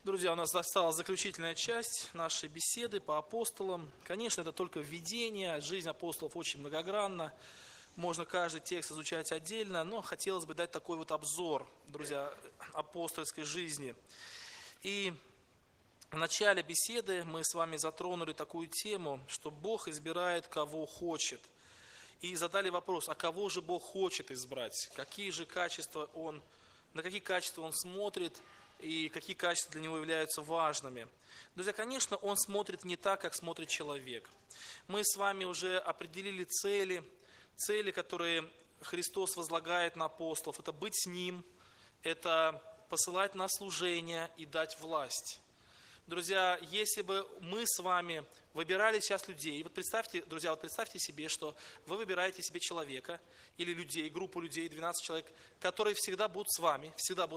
Друзья, у нас осталась заключительная часть нашей беседы по апостолам. Конечно, это только введение, жизнь апостолов очень многогранна. Можно каждый текст изучать отдельно, но хотелось бы дать такой вот обзор, друзья, апостольской жизни. И в начале беседы мы с вами затронули такую тему, что Бог избирает, кого хочет. И задали вопрос, а кого же Бог хочет избрать? Какие же качества на какие качества Он смотрит и какие качества для Него являются важными? Друзья, конечно, Он смотрит не так, как смотрит человек. Мы с вами уже определили цели, которые Христос возлагает на апостолов. Это быть с Ним, это посылать на служение и дать власть. Друзья, если бы мы с вами выбирали сейчас людей, вот представьте, друзья, вот представьте себе, что вы выбираете себе человека или людей, группу людей, 12 человек, которые всегда будут с вами,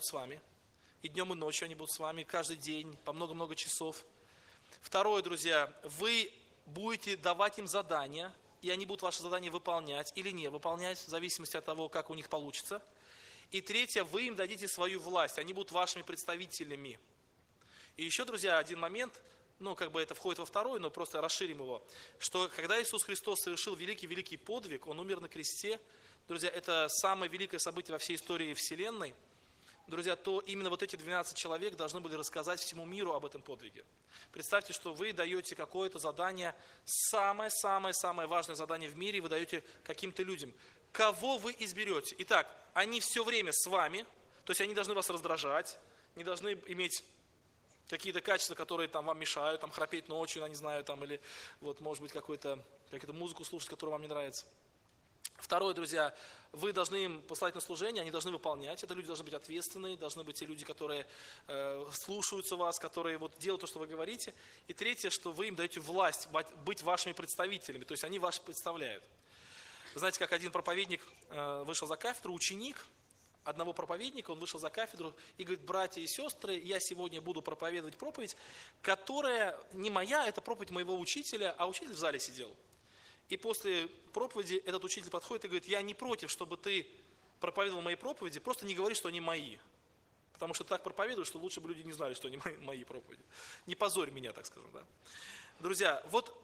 и днем, и ночью они будут с вами, каждый день, по много-много часов. Второе, друзья, вы будете давать им задания, и они будут ваши задания выполнять или не выполнять, в зависимости от того, как у них получится. И третье, вы им дадите свою власть, они будут вашими представителями. И еще, друзья, один момент, это входит во второй, но просто расширим его, что когда Иисус Христос совершил великий-великий подвиг, Он умер на кресте, друзья, это самое великое событие во всей истории Вселенной, друзья, то именно вот эти 12 человек должны были рассказать всему миру об этом подвиге. Представьте, что вы даете какое-то задание, самое-самое-самое важное задание в мире, вы даете каким-то людям. Кого вы изберете? Итак, они все время с вами, то есть они должны вас раздражать, не должны иметь какие-то качества, которые вам мешают, храпеть ночью, или может быть какую-то музыку слушать, которая вам не нравится. Второе, друзья, вы должны им послать на служение, они должны выполнять. Это люди должны быть ответственные, должны быть те люди, которые слушаются вас, которые делают то, что вы говорите. И третье, что вы им даете власть быть вашими представителями, то есть они вас представляют. Вы знаете, как один проповедник вышел за кафедру, ученик одного проповедника, он вышел за кафедру и говорит: братья и сестры, я сегодня буду проповедовать проповедь, которая не моя, это проповедь моего учителя, а учитель в зале сидел. И после проповеди этот учитель подходит и говорит: я не против, чтобы ты проповедовал мои проповеди, просто не говори, что они мои. Потому что так проповедуешь, что лучше бы люди не знали, что они мои проповеди. Не позорь меня, так скажем, да. Друзья,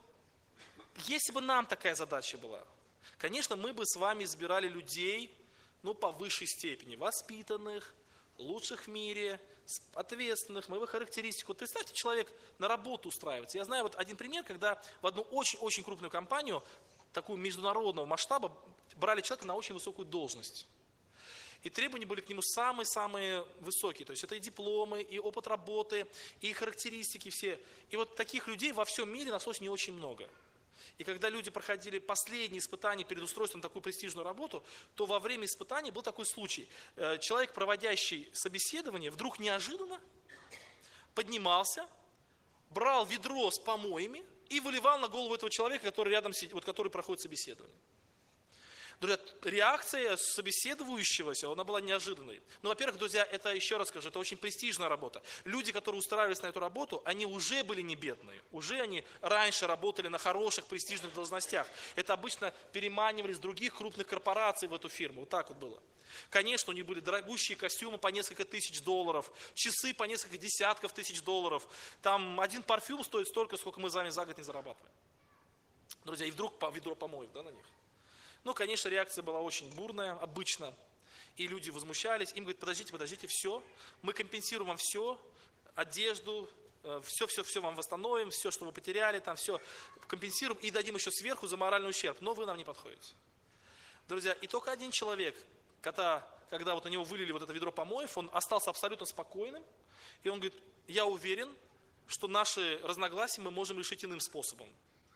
если бы нам такая задача была, конечно, мы бы с вами избирали людей, по высшей степени, воспитанных, лучших в мире, ответственных, мы его характеристику. Представьте, человек на работу устраивается. Я знаю один пример, когда в одну очень-очень крупную компанию, такую международного масштаба, брали человека на очень высокую должность. И требования были к нему самые-самые высокие. То есть это и дипломы, и опыт работы, и характеристики все. И таких людей во всем мире нашлось не очень много. И когда люди проходили последние испытания перед устройством на такую престижную работу, то во время испытаний был такой случай. Человек, проводящий собеседование, вдруг неожиданно поднимался, брал ведро с помоями и выливал на голову этого человека, который рядом сидит, который проходит собеседование. Друзья, реакция собеседующегося, она была неожиданной. Во-первых, друзья, это, еще раз скажу, это очень престижная работа. Люди, которые устраивались на эту работу, они уже были не бедные. Уже они раньше работали на хороших престижных должностях. Это обычно переманивали с других крупных корпораций в эту фирму. Вот так было. Конечно, у них были дорогущие костюмы по несколько тысяч долларов, часы по несколько десятков тысяч долларов. Там один парфюм стоит столько, сколько мы с вами за год не зарабатываем. Друзья, и вдруг ведро помоев, на них. Конечно, реакция была очень бурная, обычно. И люди возмущались. Им говорят: подождите, все. Мы компенсируем вам все, одежду, все вам восстановим, все, что вы потеряли, все компенсируем и дадим еще сверху за моральный ущерб. Но вы нам не подходите. Друзья, и только один человек, когда на него вылили это ведро помоев, он остался абсолютно спокойным. И он говорит: я уверен, что наши разногласия мы можем решить иным способом.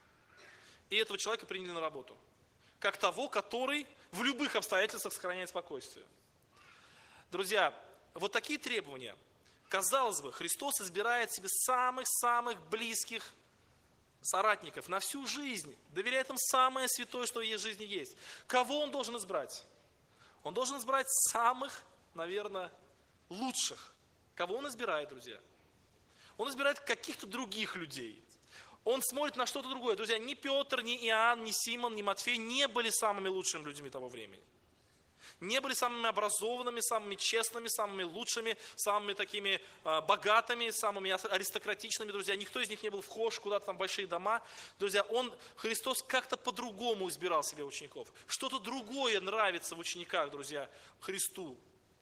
И этого человека приняли на работу. Как того, который в любых обстоятельствах сохраняет спокойствие. Друзья, такие требования. Казалось бы, Христос избирает себе самых-самых близких соратников на всю жизнь, доверяет им самое святое, что в ее жизни есть. Кого Он должен избрать? Он должен избрать самых, наверное, лучших. Кого Он избирает, друзья? Он избирает каких-то других людей. Он смотрит на что-то другое. Друзья, ни Петр, ни Иоанн, ни Симон, ни Матфей не были самыми лучшими людьми того времени. не были самыми образованными, самыми честными, самыми лучшими, самыми такими богатыми, самыми аристократичными, друзья. Никто из них не был вхож куда-то там в большие дома. Друзья, Христос как-то по-другому избирал себе учеников. Что-то другое нравится в учениках, друзья, Христу.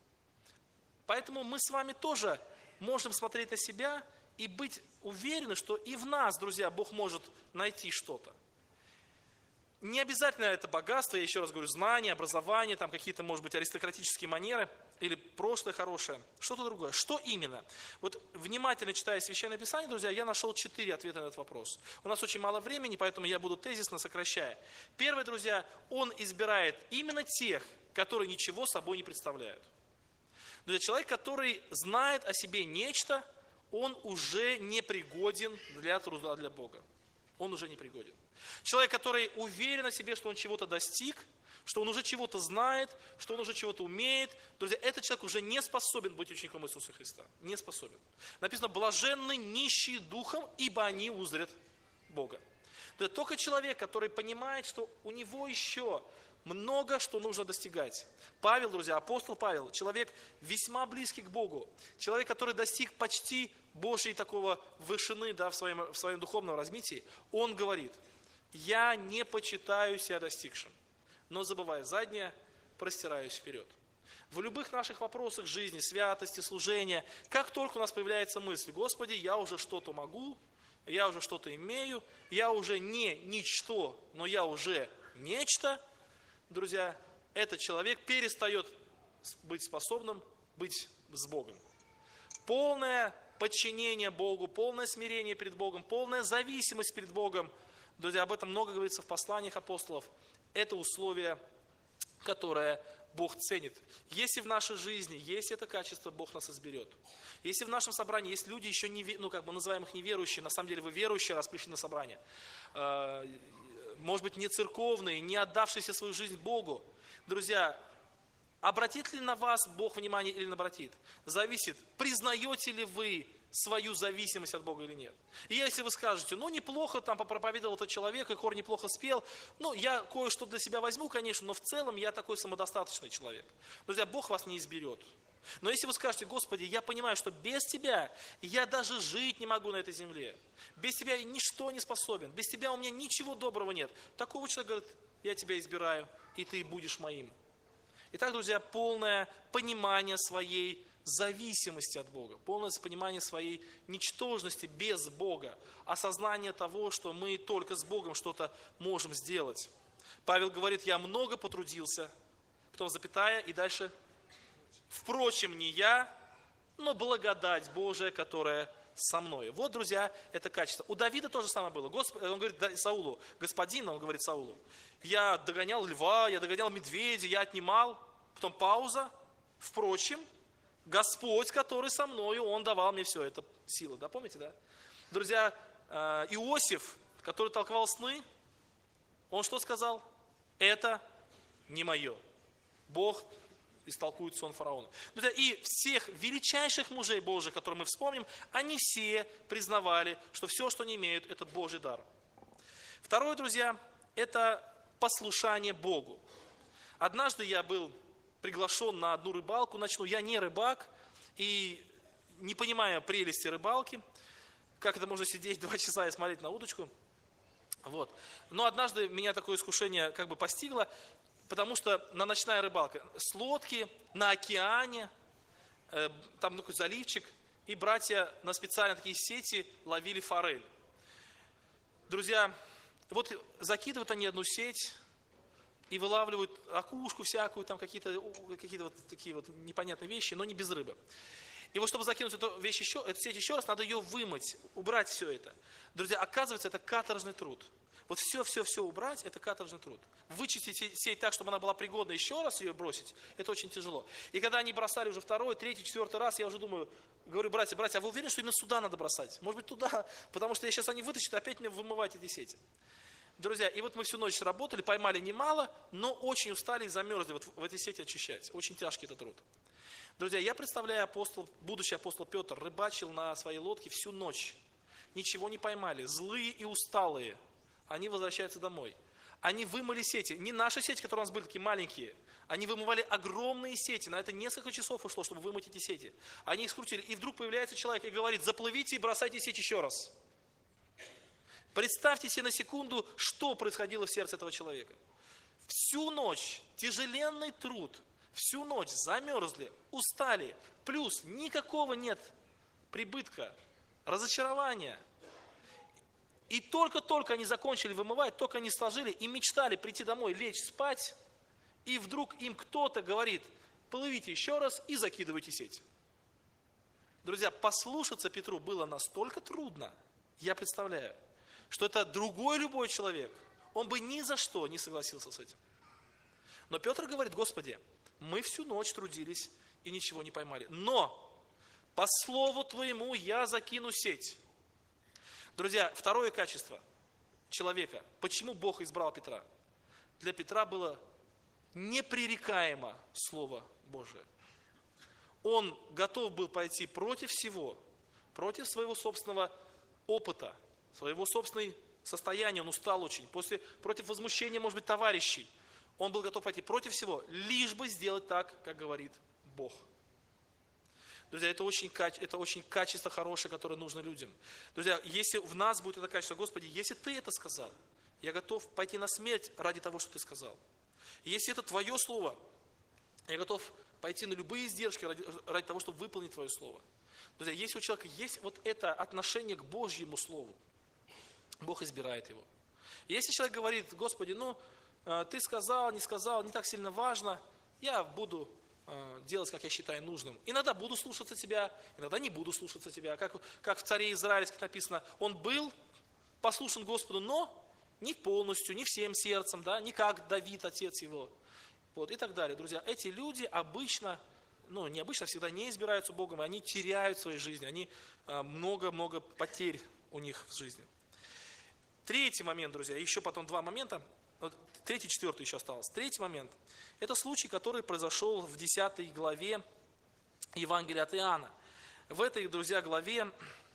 Поэтому мы с вами тоже можем смотреть на себя и быть уверены, что и в нас, друзья, Бог может найти что-то. Не обязательно это богатство, я еще раз говорю, знания, образование, там какие-то, может быть, аристократические манеры или прошлое хорошее, что-то другое. Что именно? Вот внимательно читая Священное Писание, друзья, я нашел 4 ответа на этот вопрос. У нас очень мало времени, поэтому я буду тезисно сокращая. Первое, друзья, Он избирает именно тех, которые ничего собой не представляют. Друзья, человек, который знает о себе нечто, он уже не пригоден для труда для Бога. Он уже не пригоден. Человек, который уверен о себе, что он чего-то достиг, что он уже чего-то знает, что он уже чего-то умеет, друзья, этот человек уже не способен быть учеником Иисуса Христа. Не способен. Написано, блаженны нищие духом, ибо они узрят Бога. Друзья, только человек, который понимает, что у него еще много что нужно достигать. Павел, друзья, апостол Павел, человек весьма близкий к Богу, человек, который достиг почти Божьей такого вышины, да, в своем духовном развитии, он говорит, я не почитаю себя достигшим, но забывая заднее, простираюсь вперед. В любых наших вопросах жизни, святости, служения, как только у нас появляется мысль, Господи, я уже что-то могу, я уже что-то имею, я уже не ничто, но я уже нечто, друзья, этот человек перестает быть способным быть с Богом. Полное подчинение Богу, полное смирение перед Богом, полная зависимость перед Богом, друзья, об этом много говорится в посланиях апостолов, это условие, которое Бог ценит. Если в нашей жизни есть это качество, Бог нас изберет. Если в нашем собрании есть люди еще не, называем их неверующие, на самом деле вы верующие, раз пришли на собрание, может быть, не церковные, не отдавшиеся свою жизнь Богу, друзья, обратит ли на вас Бог внимание или не обратит? Зависит, признаете ли вы свою зависимость от Бога или нет. И если вы скажете, неплохо там попроповедовал этот человек, и хор неплохо спел, я кое-что для себя возьму, конечно, но в целом я такой самодостаточный человек. Друзья, Бог вас не изберет. Но если вы скажете, Господи, я понимаю, что без Тебя я даже жить не могу на этой земле, без Тебя я ничто не способен, без Тебя у меня ничего доброго нет, такого человека говорит, я Тебя избираю, и Ты будешь моим. Итак, друзья, полное понимание своей зависимости от Бога, полное понимание своей ничтожности без Бога, осознание того, что мы только с Богом что-то можем сделать. Павел говорит, я много потрудился, потом запятая, и дальше, впрочем, не я, но благодать Божия, которая со мной. Вот, друзья, это качество. У Давида то же самое было. Он говорит Саулу, господин, он говорит Саулу, я догонял льва, я догонял медведя, я отнимал, потом пауза, впрочем, Господь, который со мною, Он давал мне все это, силы, да, помните, да? Друзья, Иосиф, который толковал сны, он что сказал? Это не мое. Бог истолкует сон фараона. Друзья, и всех величайших мужей Божьих, которые мы вспомним, они все признавали, что все, что они имеют, это Божий дар. Второе, друзья, это послушание Богу. Однажды я был приглашен на одну рыбалку ночную. Я не рыбак и не понимаю прелести рыбалки. Как это можно сидеть 2 часа и смотреть на удочку. Вот. Но однажды меня такое искушение постигло, потому что ночная рыбалка с лодки на океане, там такой заливчик, и братья на специально такие сети ловили форель. Друзья, вот закидывают они одну сеть и вылавливают окушку всякую, там какие-то вот такие вот непонятные вещи, но не без рыбы. И вот чтобы закинуть эту сеть еще раз, надо ее вымыть, убрать все это. Друзья, оказывается, это каторжный труд. Вот все убрать, это каторжный труд. Вычистить сеть так, чтобы она была пригодна, еще раз ее бросить, это очень тяжело. И когда они бросали уже 2-й, 3-й, 4-й раз, я уже думаю, говорю, братья, а вы уверены, что именно сюда надо бросать? Может быть, туда, потому что сейчас они вытащат, опять мне вымывать эти сети. Друзья, и вот мы всю ночь работали, поймали немало, но очень устали и замерзли вот в эти сети очищать. Очень тяжкий этот труд. Друзья, я представляю, будущий апостол Петр рыбачил на своей лодке всю ночь. Ничего не поймали, злые и усталые. Они возвращаются домой. Они вымыли сети. Не наши сети, которые у нас были такие маленькие. Они вымывали огромные сети. На это несколько часов ушло, чтобы вымыть эти сети. Они их скрутили. И вдруг появляется человек и говорит: заплывите и бросайте сеть еще раз. Представьте себе на секунду, что происходило в сердце этого человека. Всю ночь тяжеленный труд. Всю ночь замерзли, устали. Плюс никакого нет прибытка, разочарования. И только-только они закончили вымывать, только они сложили и мечтали прийти домой, лечь спать, и вдруг им кто-то говорит: плывите еще раз и закидывайте сеть. Друзья, послушаться Петру было настолько трудно, я представляю, что это другой любой человек, он бы ни за что не согласился с этим. Но Петр говорит: Господи, мы всю ночь трудились и ничего не поймали, но по слову Твоему я закину сеть. Друзья, второе качество человека. Почему Бог избрал Петра? Для Петра было непререкаемо Слово Божие. Он готов был пойти против всего, против своего собственного опыта, своего собственного состояния. Он устал очень, против возмущения, может быть, товарищей. Он был готов пойти против всего, лишь бы сделать так, как говорит Бог. Друзья, это очень качество хорошее, которое нужно людям. Друзья, если в нас будет это качество: Господи, если Ты это сказал, я готов пойти на смерть ради того, что Ты сказал. Если это Твое Слово, я готов пойти на любые издержки ради того, чтобы выполнить Твое Слово. Друзья, если у человека есть вот это отношение к Божьему Слову, Бог избирает его. Если человек говорит: Господи, Ты сказал, не так сильно важно, я буду делать, как я считаю нужным. Иногда буду слушаться Тебя, иногда не буду слушаться Тебя. Как в царе израильском написано: он был послушен Господу, но не полностью, не всем сердцем, да, не как Давид, отец его. Вот, и так далее. Друзья, эти люди обычно, не обычно, а всегда не избираются Богом, и они теряют в своей жизни, они много-много потерь у них в жизни. Третий момент, друзья, еще потом два момента. Третий, четвертый еще осталось. Третий момент – это случай, который произошел в 10 главе Евангелия от Иоанна. В этой, друзья, главе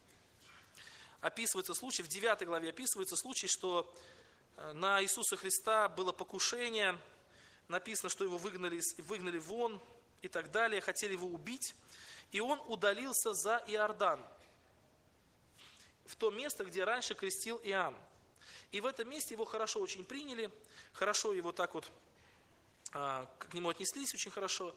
описывается случай, в 9 главе описывается случай, что на Иисуса Христа было покушение, написано, что его выгнали вон и так далее, хотели его убить, и он удалился за Иордан, в то место, где раньше крестил Иоанн. И в этом месте его хорошо очень приняли, хорошо его так вот, к нему отнеслись очень хорошо.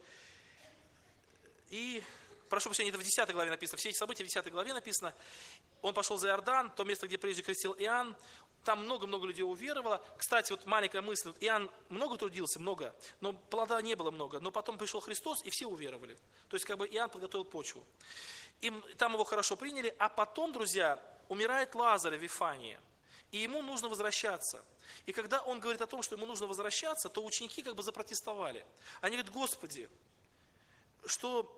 И, прошу прощения, это в 10 главе написано, все эти события в 10 главе написано. Он пошел за Иордан, то место, где прежде крестил Иоанн, там много-много людей уверовало. Кстати, вот маленькая мысль, Иоанн много трудился, много, но плода не было много. Но потом пришел Христос, и все уверовали. То есть, Иоанн подготовил почву. И там его хорошо приняли, а потом, друзья, умирает Лазарь в Вифании. И ему нужно возвращаться. И когда он говорит о том, что ему нужно возвращаться, то ученики запротестовали. Они говорят: Господи, что,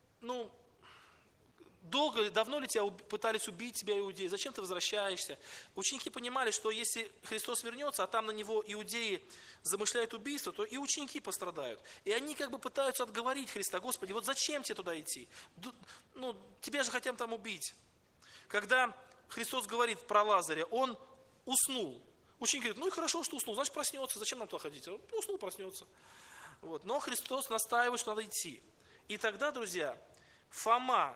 давно ли тебя пытались убить тебя иудеи? Зачем ты возвращаешься? Ученики понимали, что если Христос вернется, а там на него иудеи замышляют убийство, то и ученики пострадают. И они пытаются отговорить Христа: Господи, вот зачем тебе туда идти? Тебя же хотят там убить. Когда Христос говорит про Лазаря, он уснул. Ученики говорят: и хорошо, что уснул, значит проснется, зачем нам туда ходить? Он уснул, проснется. Вот. Но Христос настаивает, что надо идти. И тогда, друзья, Фома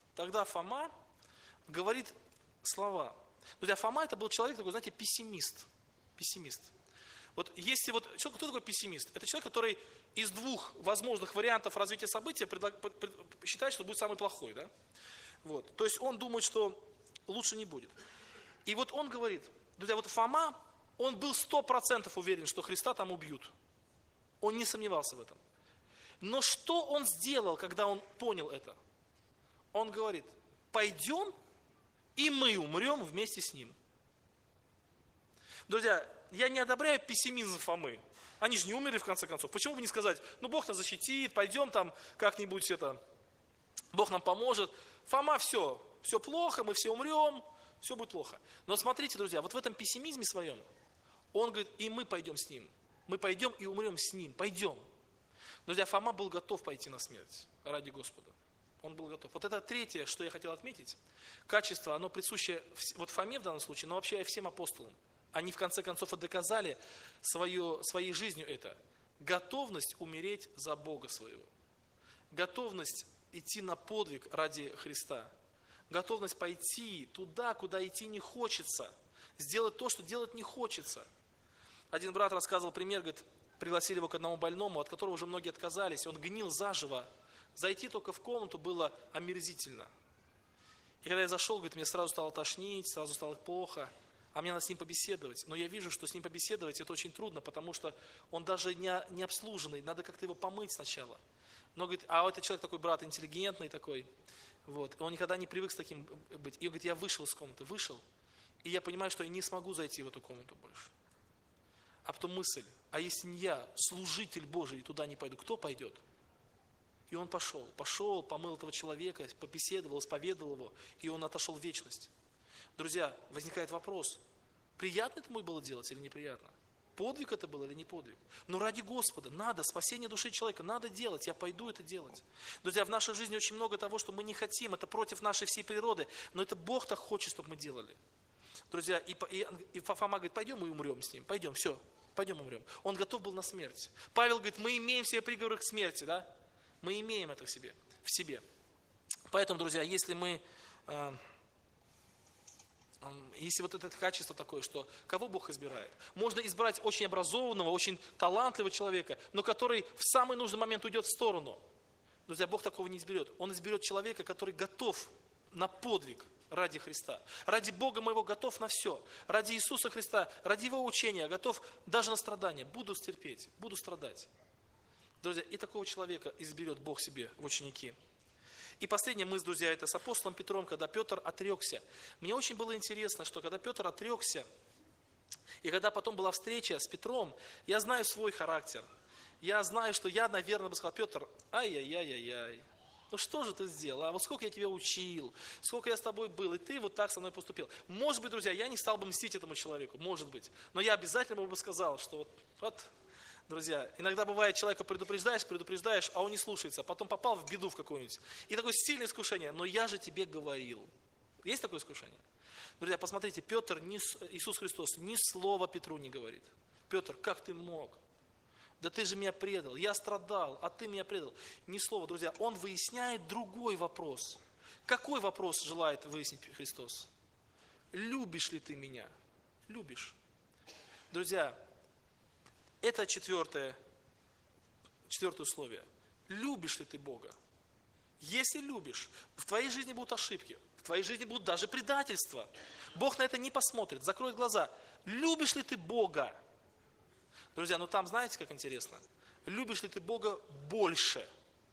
говорит слова. Друзья, Фома это был человек такой, знаете, пессимист. Вот если кто такой пессимист? Это человек, который из двух возможных вариантов развития события считает, что будет самый плохой, да? Вот. То есть он думает, что лучше не будет. И вот он говорит, друзья, Фома, он был 100% уверен, что Христа там убьют. Он не сомневался в этом. Но что он сделал, когда он понял это? Он говорит: пойдем, и мы умрем вместе с ним. Друзья, я не одобряю пессимизм Фомы. Они же не умерли в конце концов. Почему бы не сказать: Бог нас защитит, пойдем там как-нибудь Бог нам поможет. Фома, все плохо, мы все умрем, все будет плохо. Но смотрите, друзья, в этом пессимизме своем, он говорит: и мы пойдем с ним. Мы пойдем и умрем с ним, пойдем. Друзья, Фома был готов пойти на смерть ради Господа. Он был готов. Вот это третье, что я хотел отметить. Качество, оно присуще Фоме в данном случае, но вообще и всем апостолам. Они в конце концов и доказали своей жизнью это. Готовность умереть за Бога своего. Готовность идти на подвиг ради Христа. Готовность пойти туда, куда идти не хочется. Сделать то, что делать не хочется. Один брат рассказывал пример, говорит, пригласили его к одному больному, от которого уже многие отказались. Он гнил заживо. Зайти только в комнату было омерзительно. И когда я зашел, говорит, мне сразу стало тошнить, сразу стало плохо. А мне надо с ним побеседовать. Но я вижу, что с ним побеседовать это очень трудно, потому что он даже не обслуженный. Надо как-то его помыть сначала. Но, говорит, а этот человек такой брат интеллигентный такой. Вот. Он никогда не привык с таким быть. И он говорит, я вышел из комнаты, вышел. И я понимаю, что я не смогу зайти в эту комнату больше. А потом мысль, а если не я, служитель Божий, туда не пойду, кто пойдет? И он пошел, помыл этого человека, побеседовал, исповедовал его, и он отошел в вечность. Друзья, возникает вопрос, приятно это было делать или неприятно? Подвиг это был или не подвиг? Но ради Господа, надо, спасение души человека, надо делать, я пойду это делать. Друзья, в нашей жизни очень много того, что мы не хотим, это против нашей всей природы, но это Бог так хочет, чтобы мы делали. Друзья, и Фома говорит, пойдем мы умрем с ним, пойдем, все, пойдем умрем. Он готов был на смерть. Павел говорит, мы имеем все приговоры к смерти, да? Мы имеем это в себе. Поэтому, друзья, если вот это качество такое, что кого Бог избирает? Можно избрать очень образованного, очень талантливого человека, но который в самый нужный момент уйдет в сторону. Друзья, Бог такого не изберет. Он изберет человека, который готов на подвиг ради Христа. Ради Бога моего готов на все. Ради Иисуса Христа, ради Его учения готов даже на страдания. Буду терпеть, буду страдать. Друзья, и такого человека изберет Бог себе в ученики. И последняя мысль, друзья, это с апостолом Петром, когда Петр отрекся. Мне очень было интересно, что когда Петр отрекся, и когда потом была встреча с Петром, я знаю свой характер. Я знаю, что я, наверное, бы сказал, Петр, ай-яй-яй-яй-яй. Ну что же ты сделал? А вот сколько я тебя учил, сколько я с тобой был, и ты вот так со мной поступил. Может быть, друзья, я не стал бы мстить этому человеку, может быть. Но я обязательно бы сказал, что вот друзья, иногда бывает, человека предупреждаешь, а он не слушается, а потом попал в беду в какую-нибудь. И такое сильное искушение, но я же тебе говорил. Есть такое искушение? Друзья, посмотрите, Иисус Христос ни слова Петру не говорит. Петр, как ты мог? Да ты же меня предал, я страдал, а ты меня предал. Ни слова, друзья, он выясняет другой вопрос. Какой вопрос желает выяснить Христос? Любишь ли ты меня? Любишь. Друзья, это четвертое условие. Любишь ли ты Бога? Если любишь, в твоей жизни будут ошибки, в твоей жизни будут даже предательства. Бог на это не посмотрит, закроет глаза. Любишь ли ты Бога? Друзья, ну там знаете, как интересно? Любишь ли ты Бога больше?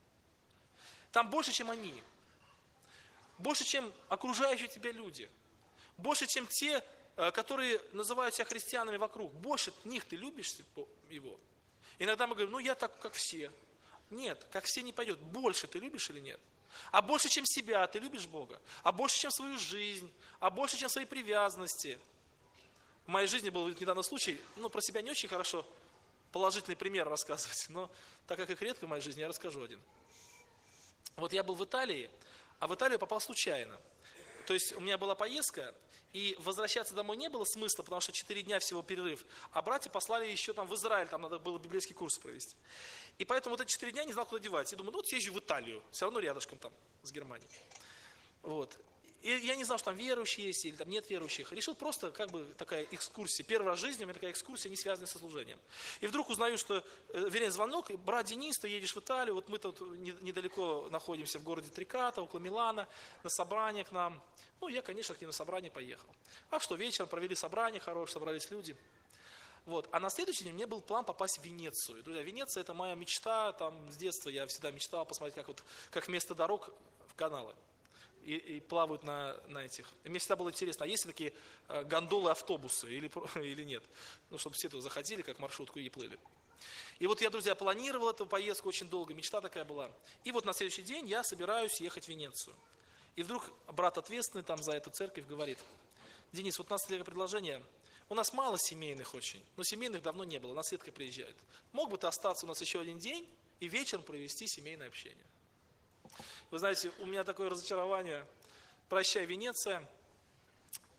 Там больше, чем они. Больше, чем окружающие тебя люди. Больше, чем те, которые называют себя христианами вокруг. Больше них ты любишь его. Иногда мы говорим, ну я так, как все. Нет, как все не пойдет. Больше ты любишь или нет? А больше, чем себя, ты любишь Бога? А больше, чем свою жизнь? А больше, чем свои привязанности? В моей жизни был недавно случай, про себя не очень хорошо положительный пример рассказывать, но так как их редко в моей жизни, я расскажу один. Вот я был в Италии, а в Италию попал случайно. То есть у меня была поездка, и возвращаться домой не было смысла, потому что 4 дня всего перерыв. А братья послали еще там в Израиль, там надо было библейский курс провести. И поэтому вот эти 4 дня не знал, куда девать. Я думаю, вот съезжу в Италию, все равно рядышком там, с Германией. Вот. И я не знал, что там верующие есть или там нет верующих. Решил просто такая экскурсия. Первый раз в жизни у меня такая экскурсия, не связанная со служением. И вдруг узнаю, что, звонок, брат Денис, ты едешь в Италию, вот мы тут недалеко находимся в городе Трикато, около Милана, на собрание к нам. Я, конечно, к ним на собрание поехал. А что, вечером провели собрание хорошее, собрались люди. Вот. А на следующий день у меня был план попасть в Венецию. Друзья, Венеция — это моя мечта, там с детства я всегда мечтал посмотреть, как вместо дорог в каналы. И плавают на этих. И мне всегда было интересно, а есть ли такие гондолы, автобусы или нет? Чтобы все туда заходили, как маршрутку, и плыли. И вот я, друзья, планировал эту поездку очень долго, мечта такая была. И вот на следующий день я собираюсь ехать в Венецию. И вдруг брат ответственный там за эту церковь говорит: Денис, вот у нас такое предложение. У нас мало семейных очень, но семейных давно не было, нас редко приезжают. Мог бы ты остаться у нас еще один день и вечером провести семейное общение? Вы знаете, у меня такое разочарование. Прощай, Венеция.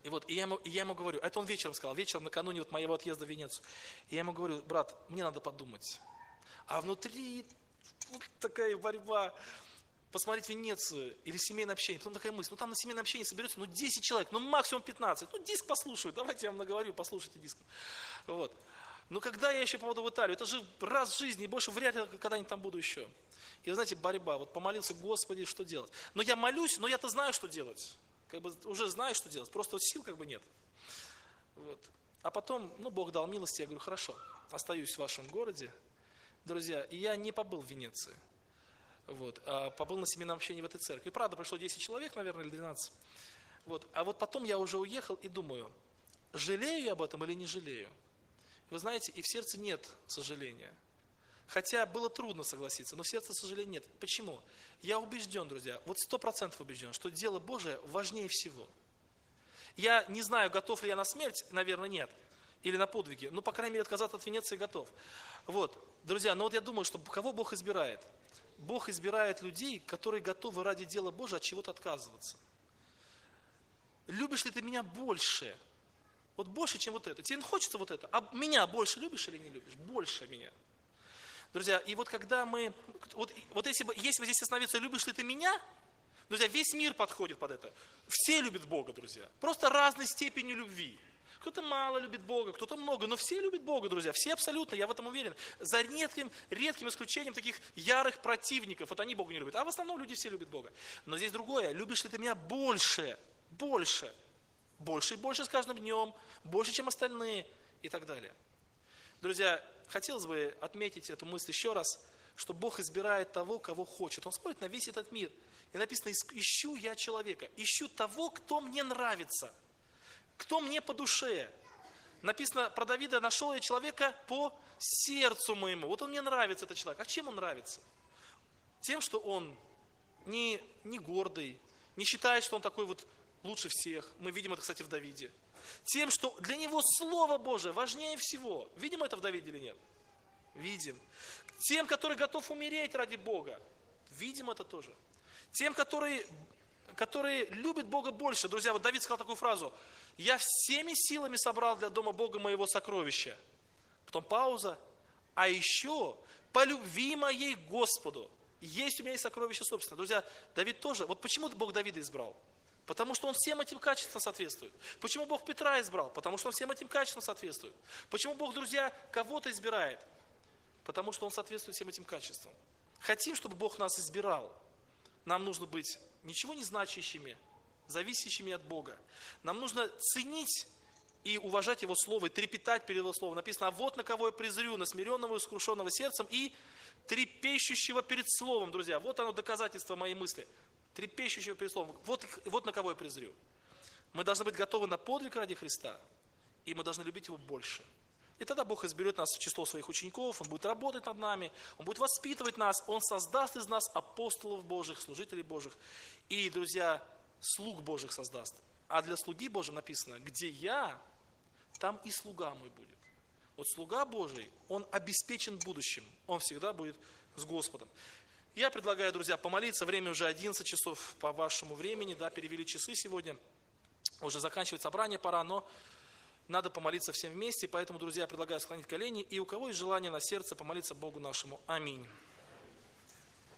И я ему говорю, это он вечером сказал, вечером накануне вот моего отъезда в Венецию. И я ему говорю, брат, мне надо подумать. А внутри вот такая борьба. Посмотреть Венецию или семейное общение. Потом такая мысль, там на семейном общении соберется 10 человек, максимум 15. Диск послушают, давайте я вам наговорю, послушайте диск. Вот. Но когда я еще попаду в Италию, это же раз в жизни, и больше вряд ли когда-нибудь там буду еще. И вы знаете, борьба, вот помолился, Господи, что делать? Но я молюсь, но я-то знаю, что делать. Уже знаю, что делать, просто сил нет. Вот. А потом, Бог дал милости, я говорю, хорошо, остаюсь в вашем городе, друзья, и я не побыл в Венеции. А побыл на семейном общении в этой церкви. И правда, пришло 10 человек, наверное, или 12. А вот потом я уже уехал и думаю, жалею я об этом или не жалею? Вы знаете, и в сердце нет сожаления. Хотя было трудно согласиться, но в сердце сожаления нет. Почему? Я убежден, друзья, 100% убежден, что дело Божие важнее всего. Я не знаю, готов ли я на смерть, наверное, нет. Или на подвиги. По крайней мере, отказаться от Венеции готов. Друзья, я думаю, что кого Бог избирает? Бог избирает людей, которые готовы ради дела Божия от чего-то отказываться. Любишь ли ты меня больше? Больше, чем это. Тебе хочется это. А меня больше любишь или не любишь? Больше меня. Друзья, и когда мы... если вы здесь остановиться, любишь ли ты меня? Друзья, весь мир подходит под это. Все любят Бога, друзья. Просто разной степени любви. Кто-то мало любит Бога, кто-то много, но все любят Бога, друзья, все абсолютно, я в этом уверен. За редким исключением таких ярых противников, они Бога не любят, а в основном люди все любят Бога. Но здесь другое, любишь ли ты меня больше, больше и больше с каждым днем, больше, чем остальные и так далее. Друзья, хотелось бы отметить эту мысль еще раз, что Бог избирает того, кого хочет. Он смотрит на весь этот мир. И написано, ищу я человека, ищу того, кто мне нравится. Кто мне по душе? Написано про Давида, нашел я человека по сердцу моему. Он мне нравится, этот человек. А чем он нравится? Тем, что он не гордый, не считает, что он такой лучше всех. Мы видим это, кстати, в Давиде. Тем, что для него Слово Божие важнее всего. Видим это в Давиде или нет? Видим. Тем, который готов умереть ради Бога. Видим это тоже. Тем, которые любят Бога больше. Друзья, Давид сказал такую фразу. Я всеми силами собрал для дома Бога моего сокровища. Потом пауза. А еще по любви моей к Господу. Есть у меня и сокровище собственное. Друзья, Давид тоже. Почему Бог Давида избрал? Потому что он всем этим качествам соответствует. Почему Бог Петра избрал? Потому что он всем этим качествам соответствует. Почему Бог, друзья, кого-то избирает? Потому что он соответствует всем этим качествам. Хотим, чтобы Бог нас избирал. Нам нужно быть ничего не значащими, зависящими от Бога. Нам нужно ценить и уважать Его Слово, и трепетать перед Его Словом. Написано, а на кого я презрю, на смиренного и искушенного сердцем и трепещущего перед Словом, друзья. Оно доказательство моей мысли. Трепещущего перед Словом. Вот на кого я презрю. Мы должны быть готовы на подвиг ради Христа, и мы должны любить Его больше. И тогда Бог изберет нас в число своих учеников, Он будет работать над нами, Он будет воспитывать нас, Он создаст из нас апостолов Божьих, служителей Божьих и, друзья, слуг Божьих создаст. А для слуги Божьего написано, где я, там и слуга мой будет. Слуга Божий, он обеспечен будущим, он всегда будет с Господом. Я предлагаю, друзья, помолиться, время уже 11 часов по вашему времени, перевели часы сегодня, уже заканчивать собрание пора, но надо помолиться всем вместе, поэтому, друзья, предлагаю склонить колени, и у кого есть желание на сердце помолиться Богу нашему. Аминь.